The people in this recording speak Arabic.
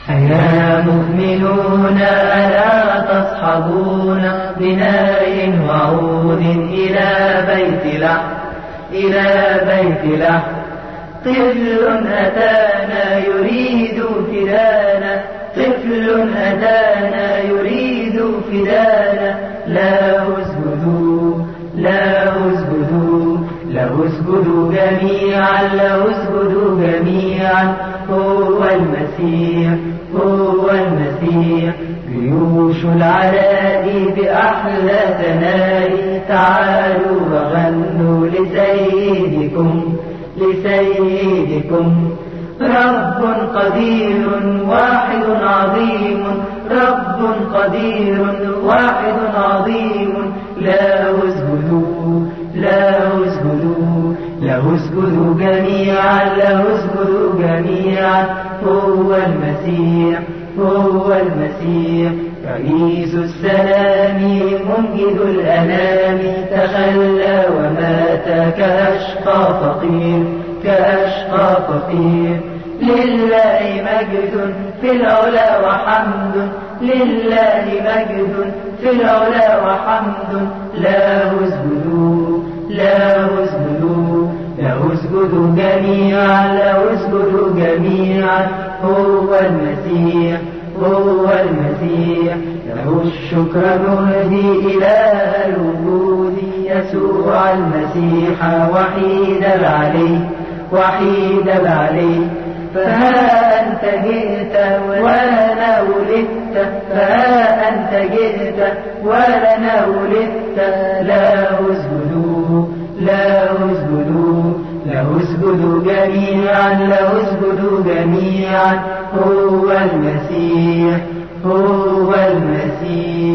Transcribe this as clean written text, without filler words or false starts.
أيا مؤمنون ألا تصحبون بناء وعود إلى بيت لحم طفل أتانا يريد فدانا طفل أتانا يريد فدانا له اسجدوا له اسجدوا جميعا هو المسيح جيوش العلاء بأحلى ثناء تعالوا وغنوا لسيدكم رب قدير واحد عظيم رب قدير واحد عظيم له اسجدوا جميعا هو المسيح رئيس السلام منجد الأنام تخلى ومات كأشقى فقير لله مجد في العلا وحمد لله مجد في العلا وحمد له اسجدوا جميعا هو المسيح له الشكر نهدي إله الوجود يسوع المسيح وحيد العلي فها أنت جئت ولنا ولدت فها أنت جئت ولنا ولدت له اسجدوا جميعا هو المسيح